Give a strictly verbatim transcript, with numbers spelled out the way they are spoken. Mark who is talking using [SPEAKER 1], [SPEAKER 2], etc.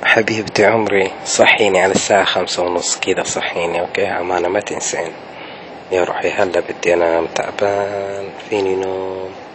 [SPEAKER 1] حبيبتي عمري، صحيني على الساعة خمسة ونص كذا، صحيني اوكي عمانة ما تنسين يا روحي. هلا بدي انام، تعبان فيني نوم.